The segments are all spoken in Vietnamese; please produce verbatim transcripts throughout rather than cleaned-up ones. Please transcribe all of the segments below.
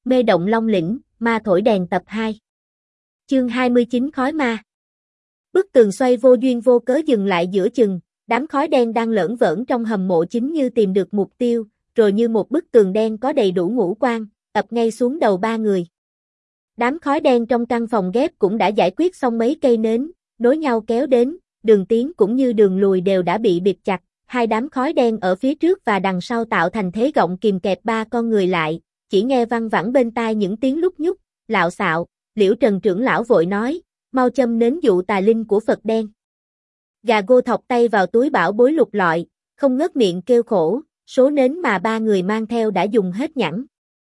Mê động Long Lĩnh, ma thổi đèn tập hai. Chương hai mươi chín Khói ma. Bức tường xoay vô duyên vô cớ dừng lại giữa chừng, đám khói đen đang lởn vởn trong hầm mộ chính như tìm được mục tiêu, rồi như một bức tường đen có đầy đủ ngũ quan, ập ngay xuống đầu ba người. Đám khói đen trong căn phòng ghép cũng đã giải quyết xong mấy cây nến, nối nhau kéo đến, đường tiến cũng như đường lùi đều đã bị bịt chặt, hai đám khói đen ở phía trước và đằng sau tạo thành thế gọng kìm kẹp ba con người lại. Chỉ nghe văng vẳng bên tai những tiếng lúc nhúc, lạo xạo, Liễu Trần trưởng lão vội nói, mau châm nến dụ tà linh của Phật đen. Gà Gô thọc tay vào túi bảo bối lục lọi, không ngớt miệng kêu khổ, số nến mà ba người mang theo đã dùng hết nhẵn.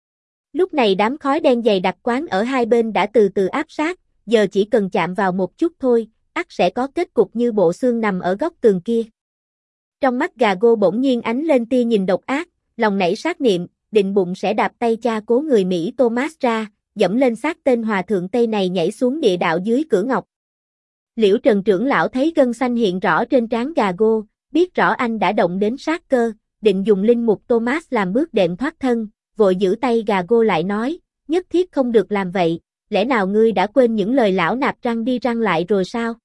Lúc này đám khói đen dày đặc quán ở hai bên đã từ từ áp sát, giờ chỉ cần chạm vào một chút thôi, ắt sẽ có kết cục như bộ xương nằm ở góc tường kia. Trong mắt Gà Gô bỗng nhiên ánh lên tia nhìn độc ác, lòng nảy sát niệm, định bụng sẽ đạp tay cha cố người Mỹ Thomas ra, dẫm lên xác tên hòa thượng Tây này nhảy xuống địa đạo dưới cửa ngọc. Liễu Trần trưởng lão thấy gân xanh hiện rõ trên trán Gà Gô, biết rõ anh đã động đến sát cơ, định dùng linh mục Thomas làm bước đệm thoát thân, vội giữ tay Gà Gô lại nói, nhất thiết không được làm vậy, lẽ nào ngươi đã quên những lời lão nạp răng đi răng lại rồi sao?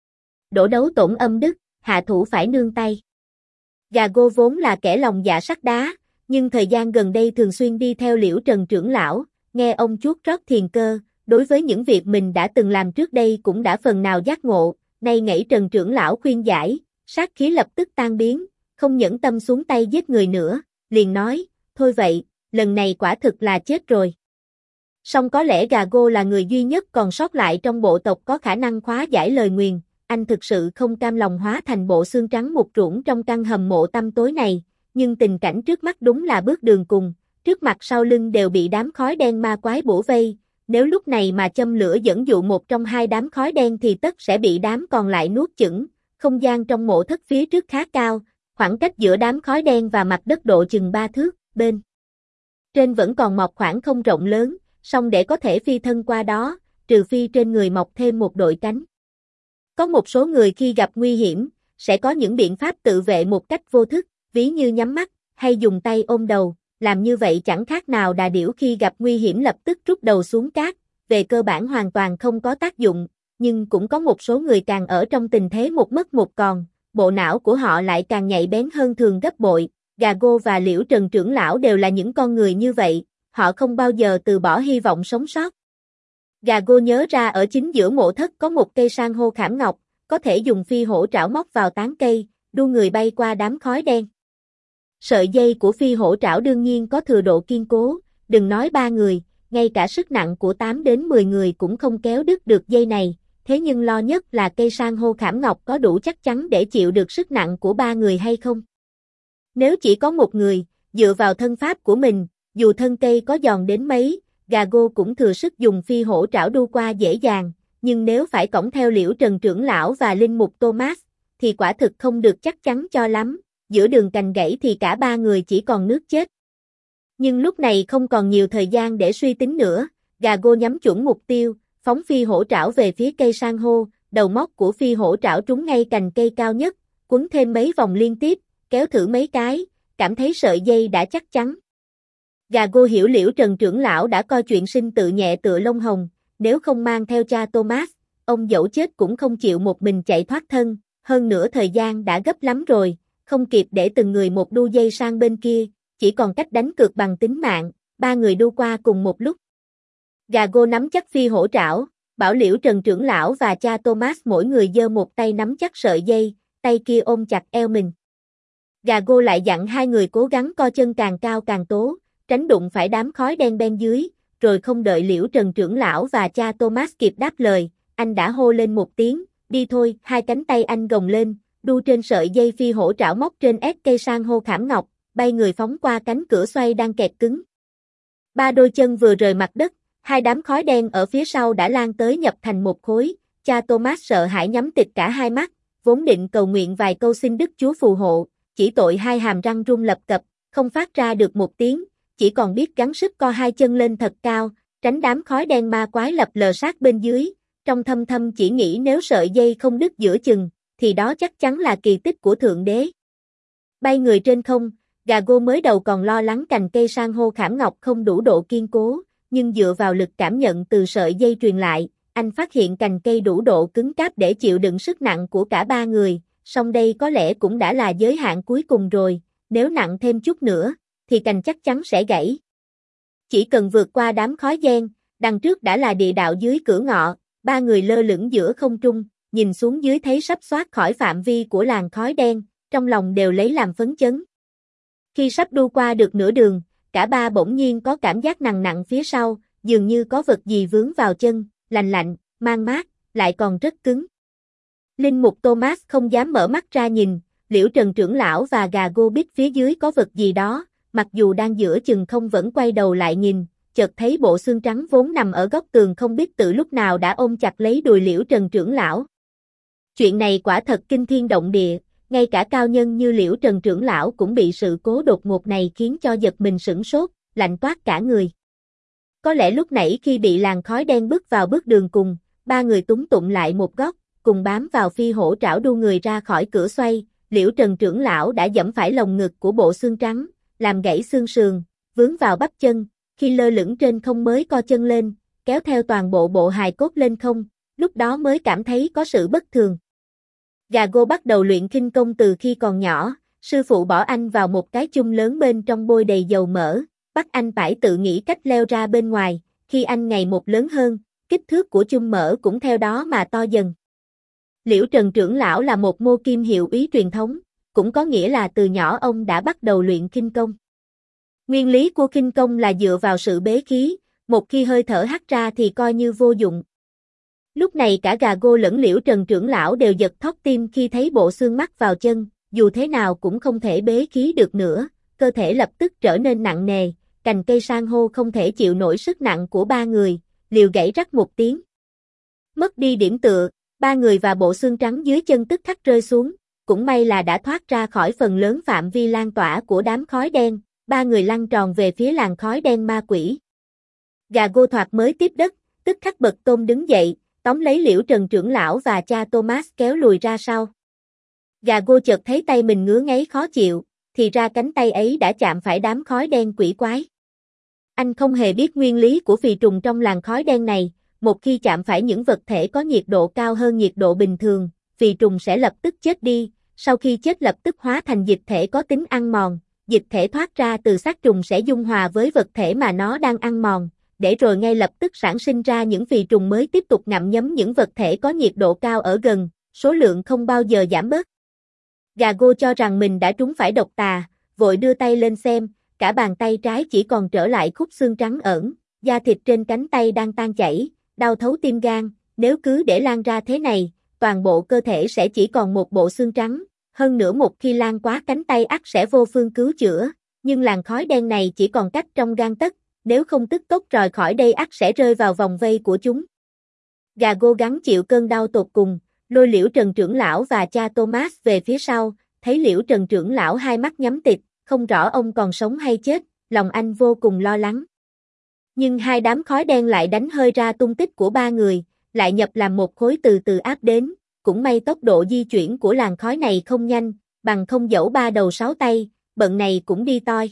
Đổ đấu tổn âm đức, hạ thủ phải nương tay. Gà Gô vốn là kẻ lòng dạ sắt đá, nhưng thời gian gần đây thường xuyên đi theo Liễu Trần trưởng lão, nghe ông chuốt rót thiền cơ, đối với những việc mình đã từng làm trước đây cũng đã phần nào giác ngộ, nay ngẫy Trần trưởng lão khuyên giải, sát khí lập tức tan biến, không nhẫn tâm xuống tay giết người nữa, liền nói, thôi vậy, lần này quả thực là chết rồi. Song có lẽ Gà Gô là người duy nhất còn sót lại trong bộ tộc có khả năng khóa giải lời nguyền, anh thực sự không cam lòng hóa thành bộ xương trắng mục ruỗng trong căn hầm mộ tăm tối này. Nhưng tình cảnh trước mắt đúng là bước đường cùng, trước mặt sau lưng đều bị đám khói đen ma quái bủa vây, nếu lúc này mà châm lửa dẫn dụ một trong hai đám khói đen thì tất sẽ bị đám còn lại nuốt chửng, không gian trong mộ thất phía trước khá cao, khoảng cách giữa đám khói đen và mặt đất độ chừng ba thước, bên trên vẫn còn mọc khoảng không rộng lớn, song để có thể phi thân qua đó, trừ phi trên người mọc thêm một đội cánh. Có một số người khi gặp nguy hiểm, sẽ có những biện pháp tự vệ một cách vô thức, ví như nhắm mắt, hay dùng tay ôm đầu, làm như vậy chẳng khác nào đà điểu khi gặp nguy hiểm lập tức rút đầu xuống cát, về cơ bản hoàn toàn không có tác dụng, nhưng cũng có một số người càng ở trong tình thế một mất một còn, bộ não của họ lại càng nhạy bén hơn thường gấp bội, Gà Gô và Liễu Trần trưởng lão đều là những con người như vậy, họ không bao giờ từ bỏ hy vọng sống sót. Gà Gô nhớ ra ở chính giữa mộ thất có một cây san hô khảm ngọc, có thể dùng phi hổ trảo móc vào tán cây, đu người bay qua đám khói đen. Sợi dây của phi hổ trảo đương nhiên có thừa độ kiên cố, đừng nói ba người, ngay cả sức nặng của tám đến mười người cũng không kéo đứt được dây này, thế nhưng lo nhất là cây san hô khảm ngọc có đủ chắc chắn để chịu được sức nặng của ba người hay không. Nếu chỉ có một người, dựa vào thân pháp của mình, dù thân cây có giòn đến mấy, Gà Gô cũng thừa sức dùng phi hổ trảo đu qua dễ dàng, nhưng nếu phải cõng theo Liễu Trần trưởng lão và linh mục Thomas, thì quả thực không được chắc chắn cho lắm. Giữa đường cành gãy thì cả ba người chỉ còn nước chết. Nhưng lúc này không còn nhiều thời gian để suy tính nữa, Gà Gô nhắm chuẩn mục tiêu, phóng phi hổ trảo về phía cây san hô, đầu móc của phi hổ trảo trúng ngay cành cây cao nhất, quấn thêm mấy vòng liên tiếp, kéo thử mấy cái, cảm thấy sợi dây đã chắc chắn. Gà Gô hiểu Liễu Trần trưởng lão đã coi chuyện sinh tự nhẹ tựa lông hồng, nếu không mang theo cha Thomas, ông dẫu chết cũng không chịu một mình chạy thoát thân, hơn nữa thời gian đã gấp lắm rồi. Không kịp để từng người một đu dây sang bên kia, chỉ còn cách đánh cược bằng tính mạng, ba người đu qua cùng một lúc. Gà Gô nắm chắc phi hổ trảo, bảo Liễu Trần trưởng lão và cha Thomas mỗi người giơ một tay nắm chắc sợi dây, tay kia ôm chặt eo mình. Gà Gô lại dặn hai người cố gắng co chân càng cao càng tố, tránh đụng phải đám khói đen bên dưới, rồi không đợi Liễu Trần trưởng lão và cha Thomas kịp đáp lời, anh đã hô lên một tiếng, đi thôi, hai cánh tay anh gồng lên. Đu trên sợi dây phi hổ trảo móc trên ép cây san hô khảm ngọc, bay người phóng qua cánh cửa xoay đang kẹt cứng. Ba đôi chân vừa rời mặt đất, hai đám khói đen ở phía sau đã lan tới nhập thành một khối, cha Thomas sợ hãi nhắm tịt cả hai mắt, vốn định cầu nguyện vài câu xin Đức Chúa phù hộ, chỉ tội hai hàm răng rung lập cập, không phát ra được một tiếng, chỉ còn biết gắng sức co hai chân lên thật cao, tránh đám khói đen ma quái lập lờ sát bên dưới, trong thâm thâm chỉ nghĩ nếu sợi dây không đứt giữa chừng, thì đó chắc chắn là kỳ tích của Thượng Đế. Bay người trên không, Gà Gô mới đầu còn lo lắng cành cây san hô khảm ngọc không đủ độ kiên cố, nhưng dựa vào lực cảm nhận từ sợi dây truyền lại, anh phát hiện cành cây đủ độ cứng cáp để chịu đựng sức nặng của cả ba người, song đây có lẽ cũng đã là giới hạn cuối cùng rồi, nếu nặng thêm chút nữa, thì cành chắc chắn sẽ gãy. Chỉ cần vượt qua đám khói đen, đằng trước đã là địa đạo dưới cửa ngọ, ba người lơ lửng giữa không trung, nhìn xuống dưới thấy sắp thoát khỏi phạm vi của làn khói đen, trong lòng đều lấy làm phấn chấn. Khi sắp đu qua được nửa đường, cả ba bỗng nhiên có cảm giác nặng nặng phía sau, dường như có vật gì vướng vào chân, lạnh lạnh, mang mát, lại còn rất cứng. Linh mục Thomas không dám mở mắt ra nhìn, Liễu Trần trưởng lão và gà Gô biết phía dưới có vật gì đó, mặc dù đang giữa chừng không vẫn quay đầu lại nhìn, chợt thấy bộ xương trắng vốn nằm ở góc tường không biết từ lúc nào đã ôm chặt lấy đùi Liễu Trần trưởng lão. Chuyện này quả thật kinh thiên động địa, ngay cả cao nhân như Liễu Trần trưởng lão cũng bị sự cố đột ngột này khiến cho giật mình sửng sốt, lạnh toát cả người. Có lẽ lúc nãy khi bị làn khói đen bước vào bước đường cùng, ba người túng tụng lại một góc, cùng bám vào phi hổ trảo đu người ra khỏi cửa xoay, Liễu Trần trưởng lão đã giẫm phải lồng ngực của bộ xương trắng, làm gãy xương sườn, vướng vào bắp chân, khi lơ lửng trên không mới co chân lên, kéo theo toàn bộ bộ hài cốt lên không, lúc đó mới cảm thấy có sự bất thường. Gà Gô bắt đầu luyện khinh công từ khi còn nhỏ, sư phụ bỏ anh vào một cái chung lớn bên trong bôi đầy dầu mỡ, bắt anh phải tự nghĩ cách leo ra bên ngoài, khi anh ngày một lớn hơn, kích thước của chung mỡ cũng theo đó mà to dần. Liễu Trần trưởng lão là một mô kim hiệu úy truyền thống, cũng có nghĩa là từ nhỏ ông đã bắt đầu luyện khinh công. Nguyên lý của khinh công là dựa vào sự bế khí, một khi hơi thở hắt ra thì coi như vô dụng. Lúc này cả gà Gô lẫn Liễu Trần trưởng lão đều giật thót tim khi thấy bộ xương mắc vào chân, dù thế nào cũng không thể bế khí được nữa, cơ thể lập tức trở nên nặng nề, cành cây san hô không thể chịu nổi sức nặng của ba người, liều gãy rắc một tiếng. Mất đi điểm tựa, ba người và bộ xương trắng dưới chân tức khắc rơi xuống, cũng may là đã thoát ra khỏi phần lớn phạm vi lan tỏa của đám khói đen, ba người lăn tròn về phía làn khói đen ma quỷ. Gà Gô thoạt mới tiếp đất, tức khắc bật tôm đứng dậy, tóm lấy Liễu Trần trưởng lão và cha Thomas kéo lùi ra sau. Gà Gô chợt thấy tay mình ngứa ngáy khó chịu, thì ra cánh tay ấy đã chạm phải đám khói đen quỷ quái. Anh không hề biết nguyên lý của phì trùng trong làn khói đen này, một khi chạm phải những vật thể có nhiệt độ cao hơn nhiệt độ bình thường, phì trùng sẽ lập tức chết đi, sau khi chết lập tức hóa thành dịch thể có tính ăn mòn, dịch thể thoát ra từ xác trùng sẽ dung hòa với vật thể mà nó đang ăn mòn, để rồi ngay lập tức sản sinh ra những phì trùng mới tiếp tục ngậm nhấm những vật thể có nhiệt độ cao ở gần, số lượng không bao giờ giảm bớt. Gà Gô cho rằng mình đã trúng phải độc tà, vội đưa tay lên xem, cả bàn tay trái chỉ còn trở lại khúc xương trắng ẩn, da thịt trên cánh tay đang tan chảy, đau thấu tim gan, nếu cứ để lan ra thế này, toàn bộ cơ thể sẽ chỉ còn một bộ xương trắng, hơn nữa một khi lan quá cánh tay ắt sẽ vô phương cứu chữa, nhưng làn khói đen này chỉ còn cách trong gang tấc, nếu không tức tốc rời khỏi đây ắt sẽ rơi vào vòng vây của chúng. Gà Gô gắng chịu cơn đau tột cùng, lôi Liễu Trần trưởng lão và cha Thomas về phía sau, thấy Liễu Trần trưởng lão hai mắt nhắm tịt, không rõ ông còn sống hay chết, lòng anh vô cùng lo lắng. Nhưng hai đám khói đen lại đánh hơi ra tung tích của ba người, lại nhập làm một khối từ từ áp đến, cũng may tốc độ di chuyển của làn khói này không nhanh, bằng không dẫu ba đầu sáu tay, bận này cũng đi toi.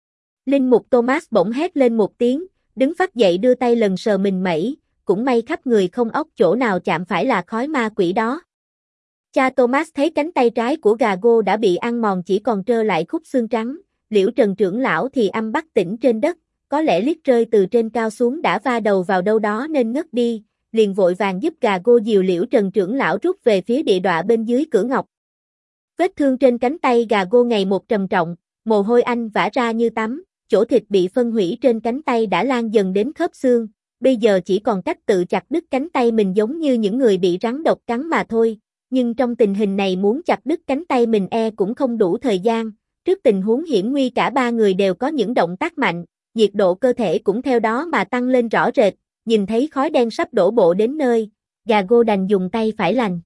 Linh mục Thomas bỗng hét lên một tiếng, đứng phắt dậy đưa tay lần sờ mình mẩy, cũng may khắp người không óc chỗ nào chạm phải là khói ma quỷ đó. Cha Thomas thấy cánh tay trái của gà Gô đã bị ăn mòn chỉ còn trơ lại khúc xương trắng, Liễu Trần trưởng lão thì âm bất tỉnh trên đất, có lẽ liếc rơi từ trên cao xuống đã va đầu vào đâu đó nên ngất đi, liền vội vàng giúp gà Gô dìu Liễu Trần trưởng lão rút về phía địa đọa bên dưới cửa ngọc. Vết thương trên cánh tay gà Gô ngày một trầm trọng, mồ hôi anh vã ra như tắm, chỗ thịt bị phân hủy trên cánh tay đã lan dần đến khớp xương, bây giờ chỉ còn cách tự chặt đứt cánh tay mình giống như những người bị rắn độc cắn mà thôi, nhưng trong tình hình này muốn chặt đứt cánh tay mình e cũng không đủ thời gian, trước tình huống hiểm nguy cả ba người đều có những động tác mạnh, nhiệt độ cơ thể cũng theo đó mà tăng lên rõ rệt, nhìn thấy khói đen sắp đổ bộ đến nơi, gà Gô đành dùng tay phải lành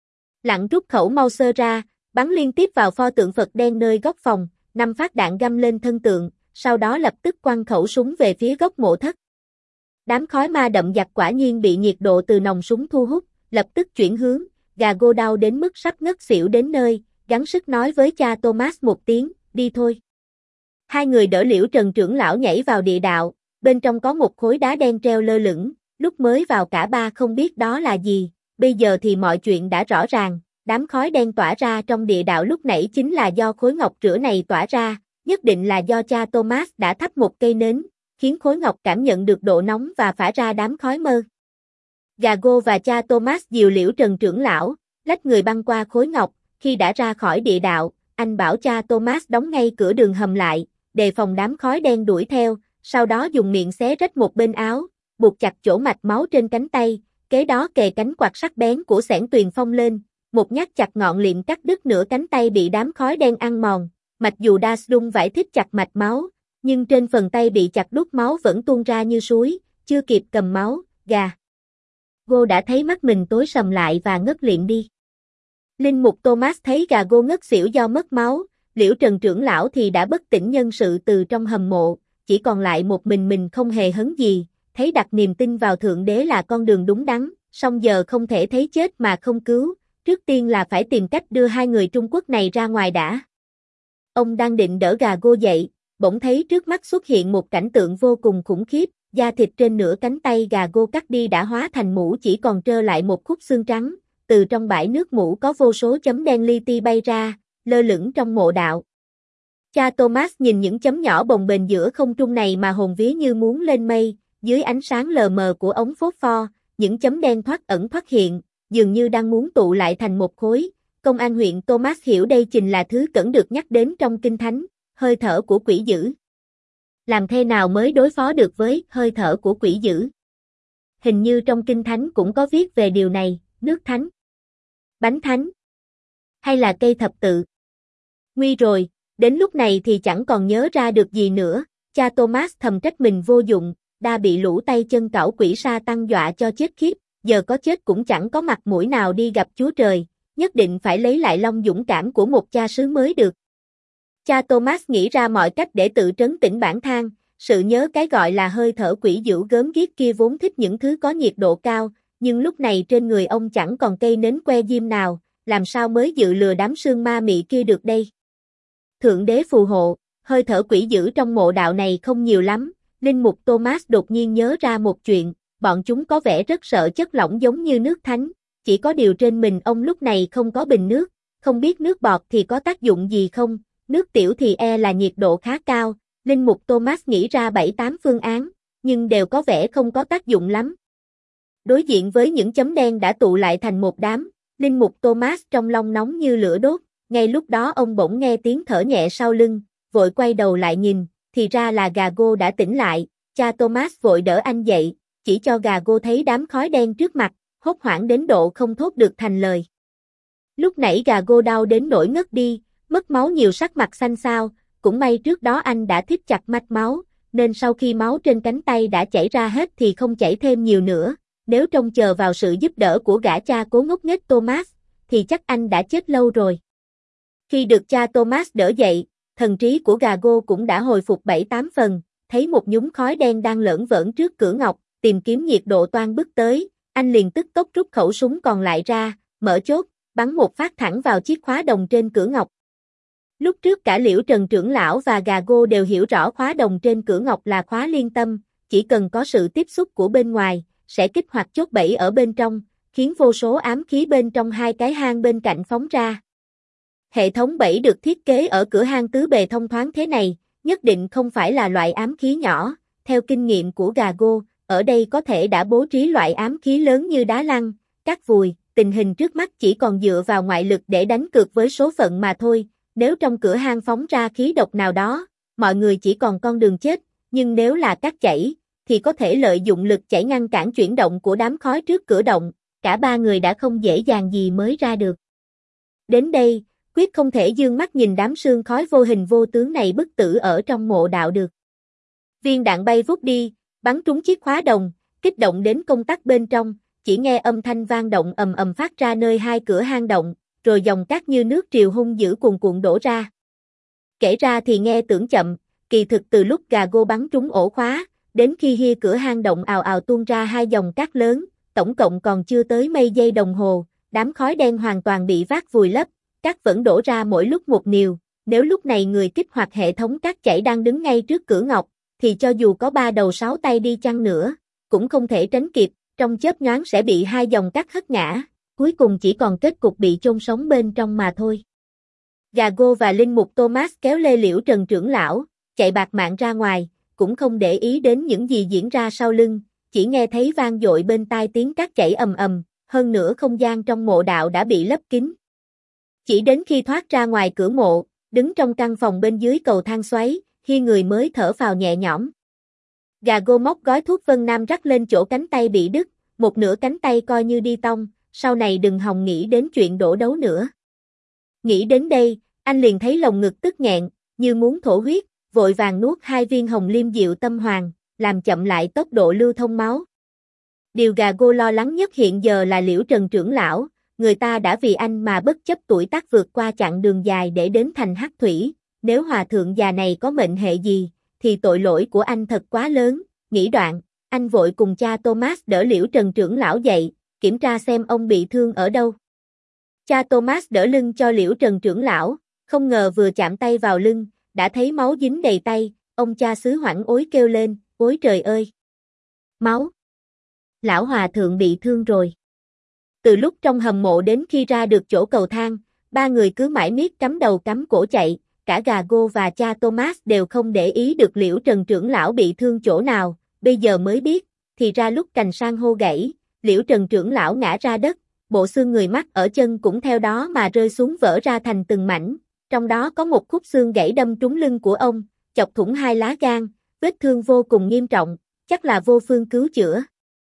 lặn rút khẩu Mauser ra, bắn liên tiếp vào pho tượng Phật đen nơi góc phòng, năm phát đạn găm lên thân tượng, sau đó lập tức quăng khẩu súng về phía góc mộ thất. Đám khói ma đậm đặc quả nhiên bị nhiệt độ từ nòng súng thu hút, lập tức chuyển hướng, gà Gô đau đến mức sắp ngất xỉu đến nơi, gắng sức nói với cha Thomas một tiếng, đi thôi. Hai người đỡ Liễu Trần trưởng lão nhảy vào địa đạo, bên trong có một khối đá đen treo lơ lửng, lúc mới vào cả ba không biết đó là gì, bây giờ thì mọi chuyện đã rõ ràng, đám khói đen tỏa ra trong địa đạo lúc nãy chính là do khối ngọc rửa này tỏa ra, nhất định là do cha Thomas đã thắp một cây nến, khiến khối ngọc cảm nhận được độ nóng và phả ra đám khói mơ. Gago và cha Thomas dìu Liễu Trần trưởng lão, lách người băng qua khối ngọc, khi đã ra khỏi địa đạo, anh bảo cha Thomas đóng ngay cửa đường hầm lại, đề phòng đám khói đen đuổi theo, sau đó dùng miệng xé rách một bên áo, buộc chặt chỗ mạch máu trên cánh tay, kế đó kề cánh quạt sắc bén của Xẻn Tuyền Phong lên, một nhát chặt ngọn liệm cắt đứt nửa cánh tay bị đám khói đen ăn mòn, mặc dù Dasdung vải thích chặt mạch máu, nhưng trên phần tay bị chặt đút máu vẫn tuôn ra như suối, chưa kịp cầm máu, gà. Gago đã thấy mắt mình tối sầm lại và ngất liệm đi. Linh mục Thomas thấy Gago ngất xỉu do mất máu, Liễu Trần trưởng lão thì đã bất tỉnh nhân sự từ trong hầm mộ, chỉ còn lại một mình mình không hề hấn gì, thấy đặt niềm tin vào Thượng Đế là con đường đúng đắn, song giờ không thể thấy chết mà không cứu, trước tiên là phải tìm cách đưa hai người Trung Quốc này ra ngoài đã. Ông đang định đỡ Gago dậy, bỗng thấy trước mắt xuất hiện một cảnh tượng vô cùng khủng khiếp, da thịt trên nửa cánh tay Gago cắt đi đã hóa thành mũ chỉ còn trơ lại một khúc xương trắng, từ trong bãi nước mũ có vô số chấm đen li ti bay ra, lơ lửng trong mộ đạo. Cha Thomas nhìn những chấm nhỏ bồng bềnh giữa không trung này mà hồn vía như muốn lên mây, dưới ánh sáng lờ mờ của ống phốt pho, những chấm đen thoát ẩn thoát hiện, dường như đang muốn tụ lại thành một khối. Công an huyện Thomas hiểu đây chính là thứ cẩn được nhắc đến trong Kinh Thánh, hơi thở của quỷ dữ. Làm thế nào mới đối phó được với hơi thở của quỷ dữ? Hình như trong Kinh Thánh cũng có viết về điều này, nước thánh, bánh thánh, hay là cây thập tự. Nguy rồi, đến lúc này thì chẳng còn nhớ ra được gì nữa, cha Thomas thầm trách mình vô dụng, đã bị lũ tay chân cẩu quỷ sa tăng dọa cho chết khiếp, giờ có chết cũng chẳng có mặt mũi nào đi gặp Chúa Trời, nhất định phải lấy lại lòng dũng cảm của một cha xứ mới được. Cha Thomas nghĩ ra mọi cách để tự trấn tĩnh bản thân, sự nhớ cái gọi là hơi thở quỷ dữ gớm ghiếc kia vốn thích những thứ có nhiệt độ cao, nhưng lúc này trên người ông chẳng còn cây nến que diêm nào, làm sao mới dự lừa đám sương ma mị kia được đây? Thượng Đế phù hộ, hơi thở quỷ dữ trong mộ đạo này không nhiều lắm, Linh mục Thomas đột nhiên nhớ ra một chuyện, bọn chúng có vẻ rất sợ chất lỏng giống như nước thánh, chỉ có điều trên mình ông lúc này không có bình nước, không biết nước bọt thì có tác dụng gì không, nước tiểu thì e là nhiệt độ khá cao, Linh mục Thomas nghĩ ra bảy tám phương án, nhưng đều có vẻ không có tác dụng lắm. Đối diện với những chấm đen đã tụ lại thành một đám, Linh mục Thomas trong lòng nóng như lửa đốt, ngay lúc đó ông bỗng nghe tiếng thở nhẹ sau lưng, vội quay đầu lại nhìn, thì ra là Gago đã tỉnh lại, cha Thomas vội đỡ anh dậy, chỉ cho Gago thấy đám khói đen trước mặt, hốt hoảng đến độ không thốt được thành lời. Lúc nãy Gago đau đến nỗi ngất đi, mất máu nhiều sắc mặt xanh xao, cũng may trước đó anh đã thít chặt mạch máu, nên sau khi máu trên cánh tay đã chảy ra hết thì không chảy thêm nhiều nữa, nếu trông chờ vào sự giúp đỡ của gã cha cố ngốc nghếch Thomas, thì chắc anh đã chết lâu rồi. Khi được cha Thomas đỡ dậy, thần trí của Gago cũng đã hồi phục bảy tám phần, thấy một nhúm khói đen đang lởn vởn trước cửa ngọc, tìm kiếm nhiệt độ toan bước tới, anh liền tức tốc rút khẩu súng còn lại ra, mở chốt, bắn một phát thẳng vào chiếc khóa đồng trên cửa ngọc. Lúc trước cả Liễu Trần trưởng lão và Gago đều hiểu rõ khóa đồng trên cửa ngọc là khóa liên tâm, chỉ cần có sự tiếp xúc của bên ngoài, sẽ kích hoạt chốt bẫy ở bên trong, khiến vô số ám khí bên trong hai cái hang bên cạnh phóng ra. Hệ thống bẫy được thiết kế ở cửa hang tứ bề thông thoáng thế này, nhất định không phải là loại ám khí nhỏ, theo kinh nghiệm của Gago, ở đây có thể đã bố trí loại ám khí lớn như đá lăn, cát vùi, tình hình trước mắt chỉ còn dựa vào ngoại lực để đánh cược với số phận mà thôi, nếu trong cửa hang phóng ra khí độc nào đó, mọi người chỉ còn con đường chết, nhưng nếu là cát chảy, thì có thể lợi dụng lực chảy ngăn cản chuyển động của đám khói trước cửa động, cả ba người đã không dễ dàng gì mới ra được. Đến đây, quyết không thể dương mắt nhìn đám sương khói vô hình vô tướng này bức tử ở trong mộ đạo được. Viên đạn bay vút đi, bắn trúng chiếc khóa đồng, kích động đến công tắc bên trong, chỉ nghe âm thanh vang động ầm ầm phát ra nơi hai cửa hang động, rồi dòng cát như nước triều hung dữ cuồn cuộn đổ ra. Kể ra thì nghe tưởng chậm, kỳ thực từ lúc Gago bắn trúng ổ khóa, đến khi hia cửa hang động ào ào tuôn ra hai dòng cát lớn, tổng cộng còn chưa tới mấy giây đồng hồ, đám khói đen hoàn toàn bị vác vùi lấp, cát vẫn đổ ra mỗi lúc một niều, nếu lúc này người kích hoạt hệ thống cát chảy đang đứng ngay trước cửa ngọc, thì cho dù có ba đầu sáu tay đi chăng nữa, cũng không thể tránh kịp, trong chớp nhoáng sẽ bị hai dòng cắt hất ngã, cuối cùng chỉ còn kết cục bị chôn sống bên trong mà thôi. Gago và linh mục Thomas kéo lê Liễu Trần trưởng lão, chạy bạt mạng ra ngoài, cũng không để ý đến những gì diễn ra sau lưng, chỉ nghe thấy vang dội bên tai tiếng cát chảy ầm ầm, hơn nữa không gian trong mộ đạo đã bị lấp kín. Chỉ đến khi thoát ra ngoài cửa mộ, đứng trong căn phòng bên dưới cầu thang xoáy, khi người mới thở phào nhẹ nhõm. Gago móc gói thuốc Vân Nam rắc lên chỗ cánh tay bị đứt, một nửa cánh tay coi như đi tông, sau này đừng hòng nghĩ đến chuyện đổ đấu nữa. Nghĩ đến đây, anh liền thấy lồng ngực tức nghẹn, như muốn thổ huyết, vội vàng nuốt hai viên hồng liêm diệu tâm hoàng, làm chậm lại tốc độ lưu thông máu. Điều Gago lo lắng nhất hiện giờ là Liễu Trần trưởng lão, người ta đã vì anh mà bất chấp tuổi tác vượt qua chặng đường dài để đến thành Hắc Thủy, nếu hòa thượng già này có mệnh hệ gì, thì tội lỗi của anh thật quá lớn, nghĩ đoạn, anh vội cùng cha Thomas đỡ Liễu Trần trưởng lão dậy, kiểm tra xem ông bị thương ở đâu. Cha Thomas đỡ lưng cho Liễu Trần trưởng lão, không ngờ vừa chạm tay vào lưng, đã thấy máu dính đầy tay, ông cha xứ hoảng ối kêu lên, ôi trời ơi! Máu! Lão hòa thượng bị thương rồi. Từ lúc trong hầm mộ đến khi ra được chỗ cầu thang, ba người cứ mãi miết cắm đầu cắm cổ chạy, cả Gago và cha Thomas đều không để ý được Liễu Trần trưởng lão bị thương chỗ nào, bây giờ mới biết, thì ra lúc cành san hô gãy, Liễu Trần trưởng lão ngã ra đất, bộ xương người mắt ở chân cũng theo đó mà rơi xuống vỡ ra thành từng mảnh, trong đó có một khúc xương gãy đâm trúng lưng của ông, chọc thủng hai lá gan, vết thương vô cùng nghiêm trọng, chắc là vô phương cứu chữa.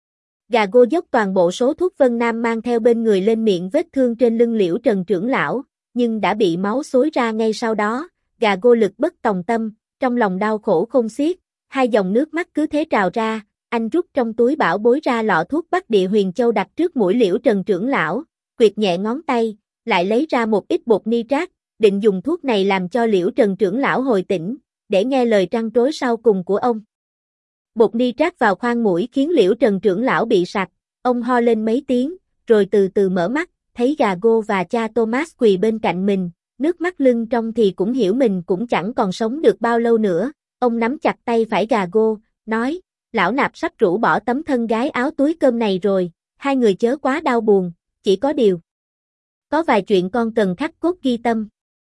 Gago dốc toàn bộ số thuốc Vân Nam mang theo bên người lên miệng vết thương trên lưng Liễu Trần trưởng lão, nhưng đã bị máu xối ra ngay sau đó, Gago lực bất tòng tâm, trong lòng đau khổ không xiết, hai dòng nước mắt cứ thế trào ra, anh rút trong túi bảo bối ra lọ thuốc Bắc Địa Huyền Châu đặt trước mũi Liễu Trần trưởng lão, quyệt nhẹ ngón tay, lại lấy ra một ít bột nitrat, định dùng thuốc này làm cho Liễu Trần trưởng lão hồi tỉnh, để nghe lời trăn trối sau cùng của ông. Bột nitrat vào khoang mũi khiến Liễu Trần trưởng lão bị sặc, ông ho lên mấy tiếng, rồi từ từ mở mắt, thấy Gago và cha Thomas quỳ bên cạnh mình, nước mắt lưng trong thì cũng hiểu mình cũng chẳng còn sống được bao lâu nữa, ông nắm chặt tay phải Gago, nói, lão nạp sắp rũ bỏ tấm thân gái áo túi cơm này rồi, hai người chớ quá đau buồn, chỉ có điều. Có vài chuyện con cần khắc cốt ghi tâm.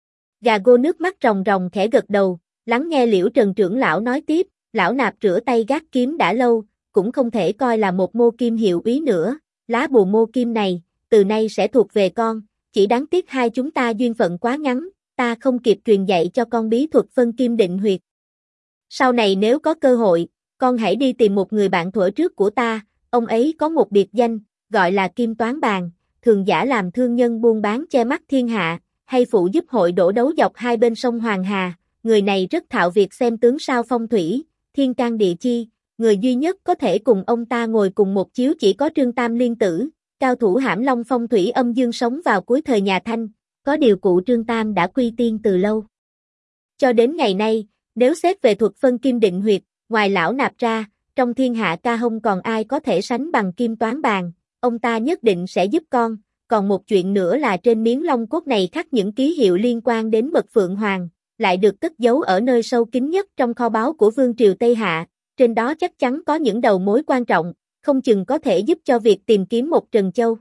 Gago nước mắt ròng ròng khẽ gật đầu, lắng nghe Liễu Trần trưởng lão nói tiếp, lão nạp rửa tay gác kiếm đã lâu, cũng không thể coi là một mô kim hiệu úy nữa, lá bùa mô kim này, từ nay sẽ thuộc về con, chỉ đáng tiếc hai chúng ta duyên phận quá ngắn, ta không kịp truyền dạy cho con bí thuật phân kim định huyệt. Sau này nếu có cơ hội, con hãy đi tìm một người bạn thuở trước của ta, ông ấy có một biệt danh, gọi là Kim Toán Bàn, thường giả làm thương nhân buôn bán che mắt thiên hạ, hay phụ giúp hội đổ đấu dọc hai bên sông Hoàng Hà, người này rất thạo việc xem tướng sao phong thủy, thiên can địa chi, người duy nhất có thể cùng ông ta ngồi cùng một chiếu chỉ có Trương Tam Liên Tử, cao thủ hãm long phong thủy âm dương sống vào cuối thời nhà Thanh, có điều cụ Trương Tam đã quy tiên từ lâu. Cho đến ngày nay, nếu xét về thuật phân kim định huyệt, ngoài lão nạp ra, trong thiên hạ ca hông còn ai có thể sánh bằng Kim Toán Bàn, ông ta nhất định sẽ giúp con, còn một chuyện nữa là trên miếng long cốt này khắc những ký hiệu liên quan đến mật Phượng Hoàng, lại được cất giấu ở nơi sâu kín nhất trong kho báu của Vương triều Tây Hạ, trên đó chắc chắn có những đầu mối quan trọng, không chừng có thể giúp cho việc tìm kiếm một Trần Châu.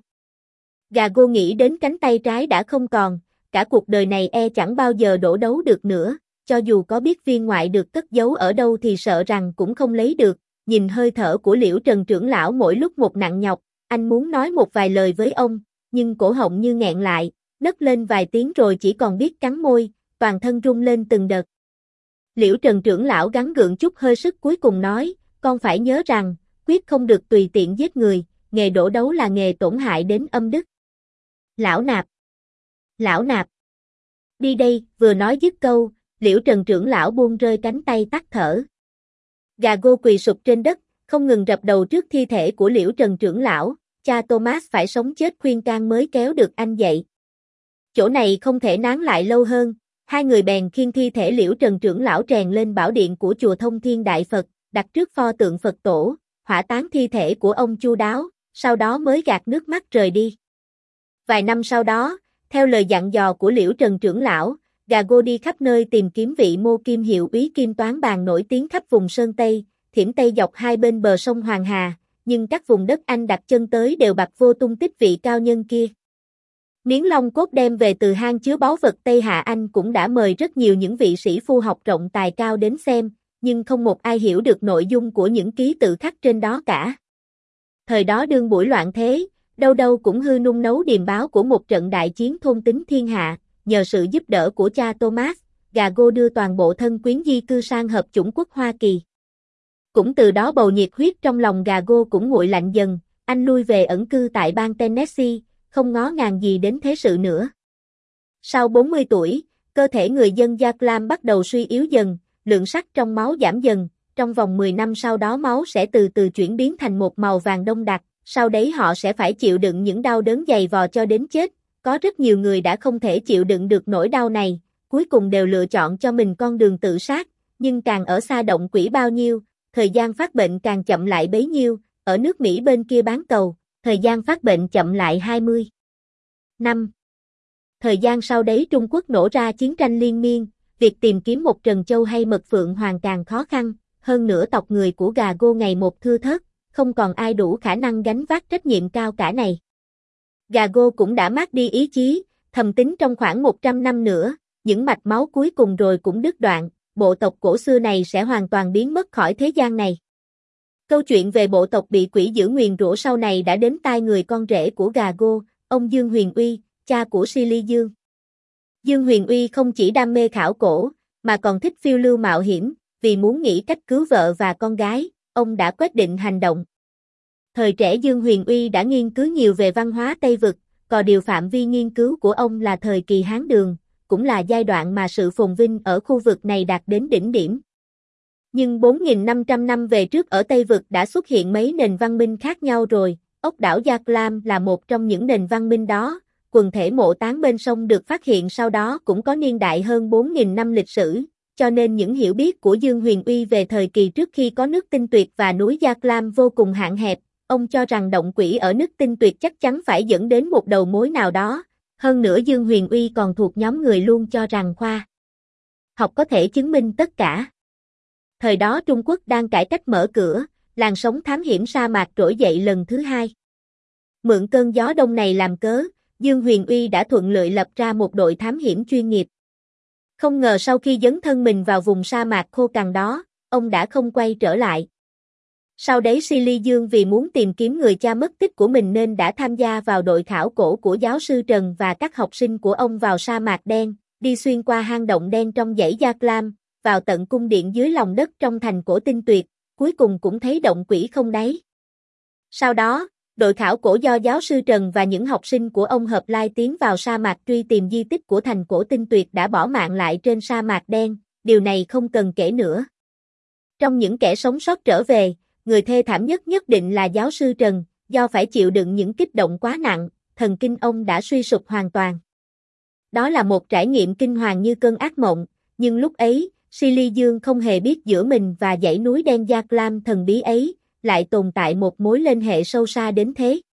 Gago nghĩ đến cánh tay trái đã không còn, cả cuộc đời này e chẳng bao giờ đổ đấu được nữa, cho dù có biết viên ngoại được cất giấu ở đâu thì sợ rằng cũng không lấy được, nhìn hơi thở của Liễu Trần trưởng lão mỗi lúc một nặng nhọc, anh muốn nói một vài lời với ông, nhưng cổ họng như nghẹn lại, nấc lên vài tiếng rồi chỉ còn biết cắn môi, toàn thân rung lên từng đợt. Liễu Trần trưởng lão gắng gượng chút hơi sức cuối cùng nói, con phải nhớ rằng, quyết không được tùy tiện giết người, nghề đổ đấu là nghề tổn hại đến âm đức. Lão nạp! Lão nạp! Đi đây, vừa nói dứt câu, Liễu Trần trưởng lão buông rơi cánh tay tắt thở. Gago quỳ sụp trên đất, không ngừng rập đầu trước thi thể của Liễu Trần trưởng lão, cha Thomas phải sống chết khuyên can mới kéo được anh dậy. Chỗ này không thể nán lại lâu hơn, hai người bèn khiêng thi thể Liễu Trần trưởng lão trèn lên bảo điện của chùa Thông Thiên Đại Phật, đặt trước pho tượng Phật tổ, hỏa táng thi thể của ông chu đáo, sau đó mới gạt nước mắt rời đi. Vài năm sau đó, theo lời dặn dò của Liễu Trần trưởng lão, Gago đi khắp nơi tìm kiếm vị Mô Kim hiệu úy kim toán bàn nổi tiếng khắp vùng Sơn Tây, Thiểm Tây dọc hai bên bờ sông Hoàng Hà, nhưng các vùng đất anh đặt chân tới đều bặt vô tung tích vị cao nhân kia. Miếng long cốt đem về từ hang chứa báu vật Tây Hạ Anh cũng đã mời rất nhiều những vị sĩ phu học rộng tài cao đến xem, nhưng không một ai hiểu được nội dung của những ký tự khắc trên đó cả. Thời đó đương buổi loạn thế, đâu đâu cũng hư nung nấu điềm báo của một trận đại chiến thôn tính thiên hạ, nhờ sự giúp đỡ của cha Thomas, Gago đưa toàn bộ thân quyến di cư sang hợp chủng quốc Hoa Kỳ. Cũng từ đó bầu nhiệt huyết trong lòng Gago cũng nguội lạnh dần, anh lui về ẩn cư tại bang Tennessee, không ngó ngàng gì đến thế sự nữa. Sau bốn mươi tuổi, cơ thể người dân Yaklam bắt đầu suy yếu dần, lượng sắt trong máu giảm dần, trong vòng mười năm sau đó máu sẽ từ từ chuyển biến thành một màu vàng đông đặc, sau đấy họ sẽ phải chịu đựng những đau đớn dày vò cho đến chết. Có rất nhiều người đã không thể chịu đựng được nỗi đau này, cuối cùng đều lựa chọn cho mình con đường tự sát, nhưng càng ở xa động quỷ bao nhiêu, thời gian phát bệnh càng chậm lại bấy nhiêu, ở nước Mỹ bên kia bán cầu, thời gian phát bệnh chậm lại hai mươi năm. Thời gian sau đấy Trung Quốc nổ ra chiến tranh liên miên, việc tìm kiếm một trần châu hay mật phượng hoàng càng khó khăn, hơn nữa tộc người của Gago ngày một thưa thớt, không còn ai đủ khả năng gánh vác trách nhiệm cao cả này. Gago cũng đã mất đi ý chí, thầm tính trong khoảng một trăm năm nữa, những mạch máu cuối cùng rồi cũng đứt đoạn, bộ tộc cổ xưa này sẽ hoàn toàn biến mất khỏi thế gian này. Câu chuyện về bộ tộc bị quỷ dữ nguyền rủa sau này đã đến tai người con rể của Gago, ông Dương Huyền Uy, cha của Silly Dương. Dương Huyền Uy không chỉ đam mê khảo cổ, mà còn thích phiêu lưu mạo hiểm, vì muốn nghĩ cách cứu vợ và con gái, ông đã quyết định hành động. Thời trẻ Dương Huyền Uy đã nghiên cứu nhiều về văn hóa Tây Vực, còn điều phạm vi nghiên cứu của ông là thời kỳ Hán Đường, cũng là giai đoạn mà sự phồn vinh ở khu vực này đạt đến đỉnh điểm. Nhưng bốn nghìn năm trăm năm về trước ở Tây Vực đã xuất hiện mấy nền văn minh khác nhau rồi, ốc đảo Yaklam là một trong những nền văn minh đó, quần thể mộ táng bên sông được phát hiện sau đó cũng có niên đại hơn bốn nghìn năm lịch sử, cho nên những hiểu biết của Dương Huyền Uy về thời kỳ trước khi có nước Tinh Tuyệt và núi Yaklam vô cùng hạn hẹp. Ông cho rằng động quỷ ở nước Tinh Tuyệt chắc chắn phải dẫn đến một đầu mối nào đó, hơn nữa Dương Huyền Uy còn thuộc nhóm người luôn cho rằng khoa học có thể chứng minh tất cả. Thời đó Trung Quốc đang cải cách mở cửa, làn sóng thám hiểm sa mạc trỗi dậy lần thứ hai. Mượn cơn gió đông này làm cớ, Dương Huyền Uy đã thuận lợi lập ra một đội thám hiểm chuyên nghiệp. Không ngờ sau khi dấn thân mình vào vùng sa mạc khô cằn đó, ông đã không quay trở lại. Sau đấy Silly Dương vì muốn tìm kiếm người cha mất tích của mình nên đã tham gia vào đội khảo cổ của giáo sư Trần và các học sinh của ông vào sa mạc đen, đi xuyên qua hang động đen trong dãy Yaklam, vào tận cung điện dưới lòng đất trong thành cổ Tinh Tuyệt, cuối cùng cũng thấy động quỷ không đáy. Sau đó, đội khảo cổ do giáo sư Trần và những học sinh của ông hợp lai tiến vào sa mạc truy tìm di tích của thành cổ Tinh Tuyệt đã bỏ mạng lại trên sa mạc đen, điều này không cần kể nữa. Trong những kẻ sống sót trở về, người thê thảm nhất nhất định là giáo sư Trần, do phải chịu đựng những kích động quá nặng, thần kinh ông đã suy sụp hoàn toàn. Đó là một trải nghiệm kinh hoàng như cơn ác mộng, nhưng lúc ấy, Silly Dương không hề biết giữa mình và dãy núi đen Yaklam thần bí ấy, lại tồn tại một mối liên hệ sâu xa đến thế.